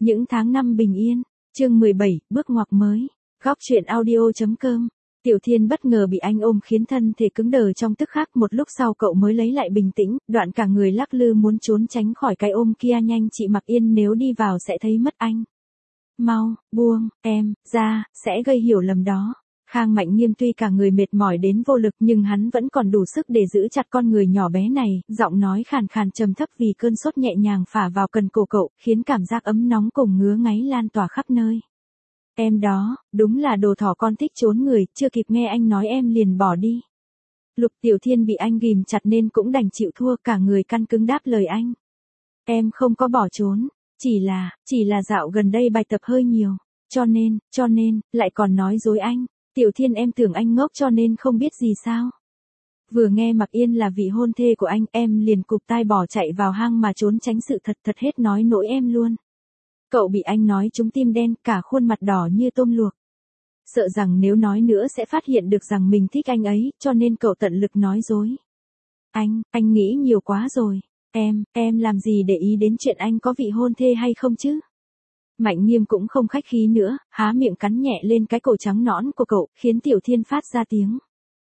Những tháng năm bình yên. Chương 17, bước ngoặt mới. Góc truyện audio.com. Tiểu Thiên bất ngờ bị anh ôm khiến thân thể cứng đờ trong tức khắc, một lúc sau cậu mới lấy lại bình tĩnh, đoạn cả người lắc lư muốn trốn tránh khỏi cái ôm kia. Nhanh chị Mặc Yên, nếu đi vào sẽ thấy mất anh. Mau, buông, em, ra, sẽ gây hiểu lầm đó. Khang Mạnh Nghiêm tuy cả người mệt mỏi đến vô lực nhưng hắn vẫn còn đủ sức để giữ chặt con người nhỏ bé này, giọng nói khàn khàn trầm thấp vì cơn sốt nhẹ nhàng phả vào cần cổ cậu, khiến cảm giác ấm nóng cùng ngứa ngáy lan tỏa khắp nơi. Em đó, đúng là đồ thỏ con thích trốn người, chưa kịp nghe anh nói em liền bỏ đi. Lục Tiểu Thiên bị anh ghìm chặt nên cũng đành chịu thua, cả người căng cứng đáp lời anh. Em không có bỏ trốn, chỉ là dạo gần đây bài tập hơi nhiều, cho nên, lại còn nói dối anh. Tiểu Thiên, em tưởng anh ngốc cho nên không biết gì sao? Vừa nghe Mặc Yên là vị hôn thê của anh, em liền cụp tai bỏ chạy vào hang mà trốn tránh sự thật hết nói nỗi em luôn. Cậu bị anh nói trúng tim đen, cả khuôn mặt đỏ như tôm luộc. Sợ rằng nếu nói nữa sẽ phát hiện được rằng mình thích anh ấy, cho nên cậu tận lực nói dối. Anh nghĩ nhiều quá rồi. Em làm gì để ý đến chuyện anh có vị hôn thê hay không chứ? Mạnh Nghiêm cũng không khách khí nữa, há miệng cắn nhẹ lên cái cổ trắng nõn của cậu, khiến Tiểu Thiên phát ra tiếng.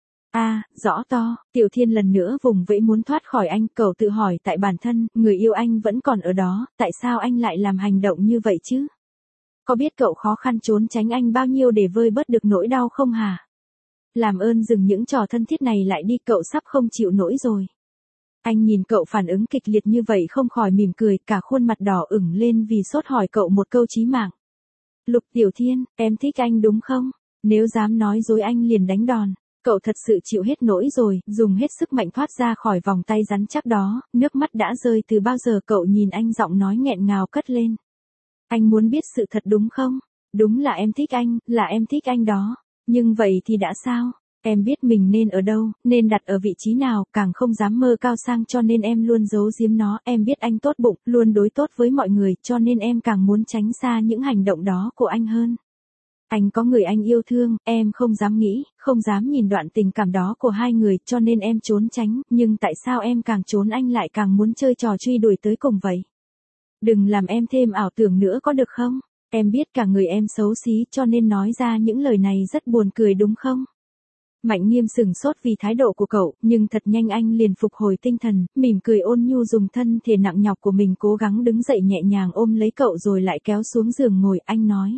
Rõ to. Tiểu Thiên lần nữa vùng vẫy muốn thoát khỏi anh, cậu tự hỏi tại bản thân, người yêu anh vẫn còn ở đó, tại sao anh lại làm hành động như vậy chứ? Có biết cậu khó khăn trốn tránh anh bao nhiêu để vơi bớt được nỗi đau không hả? Làm ơn dừng những trò thân thiết này lại đi, cậu sắp không chịu nổi rồi. Anh nhìn cậu phản ứng kịch liệt như vậy không khỏi mỉm cười, cả khuôn mặt đỏ ửng lên vì sốt hỏi cậu một câu chí mạng. Lục Tiểu Thiên, em thích anh đúng không? Nếu dám nói dối anh liền đánh đòn. Cậu thật sự chịu hết nỗi rồi, dùng hết sức mạnh thoát ra khỏi vòng tay rắn chắc đó, nước mắt đã rơi từ bao giờ. Cậu nhìn anh, giọng nói nghẹn ngào cất lên. Anh muốn biết sự thật đúng không? Đúng là em thích anh, là em thích anh đó. Nhưng vậy thì đã sao? Em biết mình nên ở đâu, nên đặt ở vị trí nào, càng không dám mơ cao sang cho nên em luôn giấu giếm nó. Em biết anh tốt bụng, luôn đối tốt với mọi người, cho nên em càng muốn tránh xa những hành động đó của anh hơn. Anh có người anh yêu thương, em không dám nghĩ, không dám nhìn đoạn tình cảm đó của hai người, cho nên em trốn tránh, nhưng tại sao em càng trốn anh lại càng muốn chơi trò truy đuổi tới cùng vậy? Đừng làm em thêm ảo tưởng nữa có được không? Em biết cả người em xấu xí cho nên nói ra những lời này rất buồn cười đúng không? Mạnh Nghiêm sửng sốt vì thái độ của cậu, nhưng thật nhanh anh liền phục hồi tinh thần, mỉm cười ôn nhu dùng thân thể nặng nhọc của mình cố gắng đứng dậy nhẹ nhàng ôm lấy cậu rồi lại kéo xuống giường ngồi. Anh nói.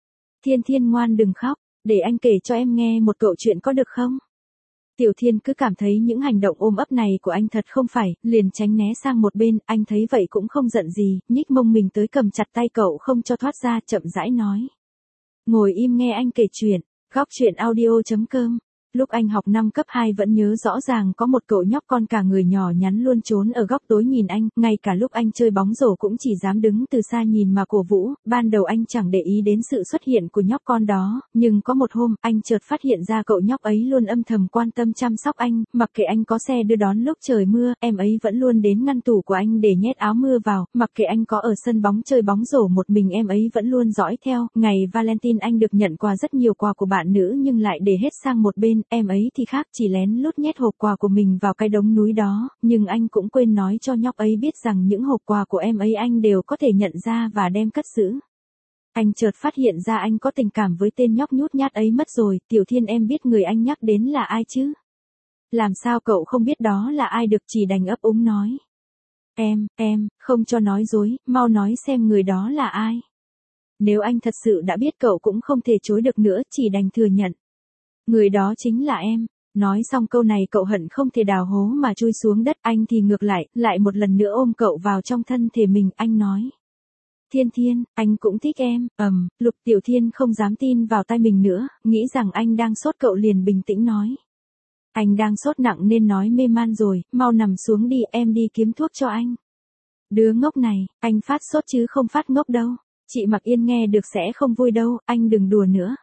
Thiên ngoan đừng khóc, để anh kể cho em nghe một câu chuyện có được không? Tiểu Thiên cứ cảm thấy những hành động ôm ấp này của anh thật không phải, liền tránh né sang một bên. Anh thấy vậy cũng không giận gì, nhích mông mình tới cầm chặt tay cậu không cho thoát ra, chậm rãi nói. Ngồi im nghe anh kể chuyện. Góc truyện audio.com. Lúc anh học năm cấp 2 vẫn nhớ rõ ràng có một cậu nhóc con cả người nhỏ nhắn luôn trốn ở góc tối nhìn anh, ngay cả lúc anh chơi bóng rổ cũng chỉ dám đứng từ xa nhìn mà cổ vũ. Ban đầu anh chẳng để ý đến sự xuất hiện của nhóc con đó, nhưng có một hôm, anh chợt phát hiện ra cậu nhóc ấy luôn âm thầm quan tâm chăm sóc anh, mặc kệ anh có xe đưa đón lúc trời mưa, em ấy vẫn luôn đến ngăn tủ của anh để nhét áo mưa vào, mặc kệ anh có ở sân bóng chơi bóng rổ một mình em ấy vẫn luôn dõi theo. Ngày Valentine anh được nhận quà rất nhiều quà của bạn nữ nhưng lại để hết sang một bên, em ấy thì khác, chỉ lén lút nhét hộp quà của mình vào cái đống núi đó, nhưng anh cũng quên nói cho nhóc ấy biết rằng những hộp quà của em ấy anh đều có thể nhận ra và đem cất giữ. Anh chợt phát hiện ra anh có tình cảm với tên nhóc nhút nhát ấy mất rồi. Tiểu Thiên, em biết người anh nhắc đến là ai chứ? Làm sao cậu không biết đó là ai được, chỉ đành ấp úng nói. Em, không cho nói dối, mau nói xem người đó là ai. Nếu anh thật sự đã biết cậu cũng không thể chối được nữa, chỉ đành thừa nhận. Người đó chính là em. Nói xong câu này cậu hận không thể đào hố mà chui xuống đất, anh thì ngược lại một lần nữa ôm cậu vào trong thân thể mình, anh nói. Thiên, anh cũng thích em. Lục Tiểu Thiên không dám tin vào tai mình nữa, nghĩ rằng anh đang sốt, cậu liền bình tĩnh nói. Anh đang sốt nặng nên nói mê man rồi, mau nằm xuống đi, em đi kiếm thuốc cho anh. Đứa ngốc này, anh phát sốt chứ không phát ngốc đâu. Chị Mặc Yên nghe được sẽ không vui đâu, anh đừng đùa nữa.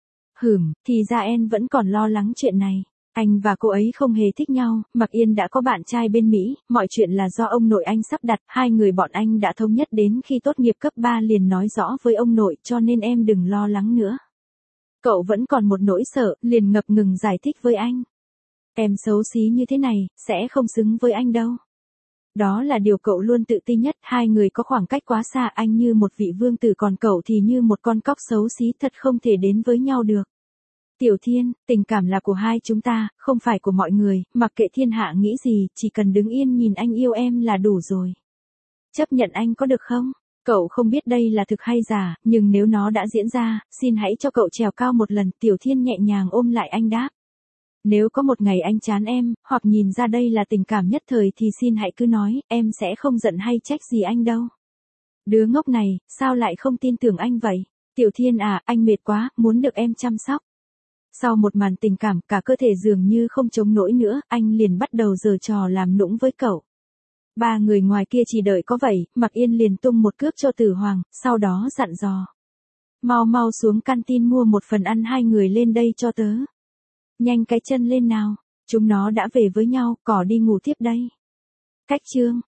Thì ra em vẫn còn lo lắng chuyện này. Anh và cô ấy không hề thích nhau, Mặc Yên đã có bạn trai bên Mỹ, mọi chuyện là do ông nội anh sắp đặt, hai người bọn anh đã thống nhất đến khi tốt nghiệp cấp 3 liền nói rõ với ông nội, cho nên em đừng lo lắng nữa. Cậu vẫn còn một nỗi sợ, liền ngập ngừng giải thích với anh. Em xấu xí như thế này, sẽ không xứng với anh đâu. Đó là điều cậu luôn tự ti nhất, hai người có khoảng cách quá xa, anh như một vị vương tử còn cậu thì như một con cóc xấu xí, thật không thể đến với nhau được. Tiểu Thiên, tình cảm là của hai chúng ta, không phải của mọi người, mặc kệ thiên hạ nghĩ gì, chỉ cần đứng yên nhìn anh yêu em là đủ rồi. Chấp nhận anh có được không? Cậu không biết đây là thực hay giả, nhưng nếu nó đã diễn ra, xin hãy cho cậu trèo cao một lần. Tiểu Thiên nhẹ nhàng ôm lại anh đáp. Nếu có một ngày anh chán em, hoặc nhìn ra đây là tình cảm nhất thời thì xin hãy cứ nói, em sẽ không giận hay trách gì anh đâu. Đứa ngốc này, sao lại không tin tưởng anh vậy? Tiểu Thiên à, anh mệt quá, muốn được em chăm sóc. Sau một màn tình cảm, cả cơ thể dường như không chống nổi nữa, anh liền bắt đầu giở trò làm nũng với cậu. Ba người ngoài kia chỉ đợi có vậy, Mặc Yên liền tung một cước cho Tử Hoàng, sau đó dặn dò. Mau mau xuống canteen mua một phần ăn, hai người lên đây cho tớ. Nhanh cái chân lên nào, chúng nó đã về với nhau, cỏ đi ngủ tiếp đây. Cách chương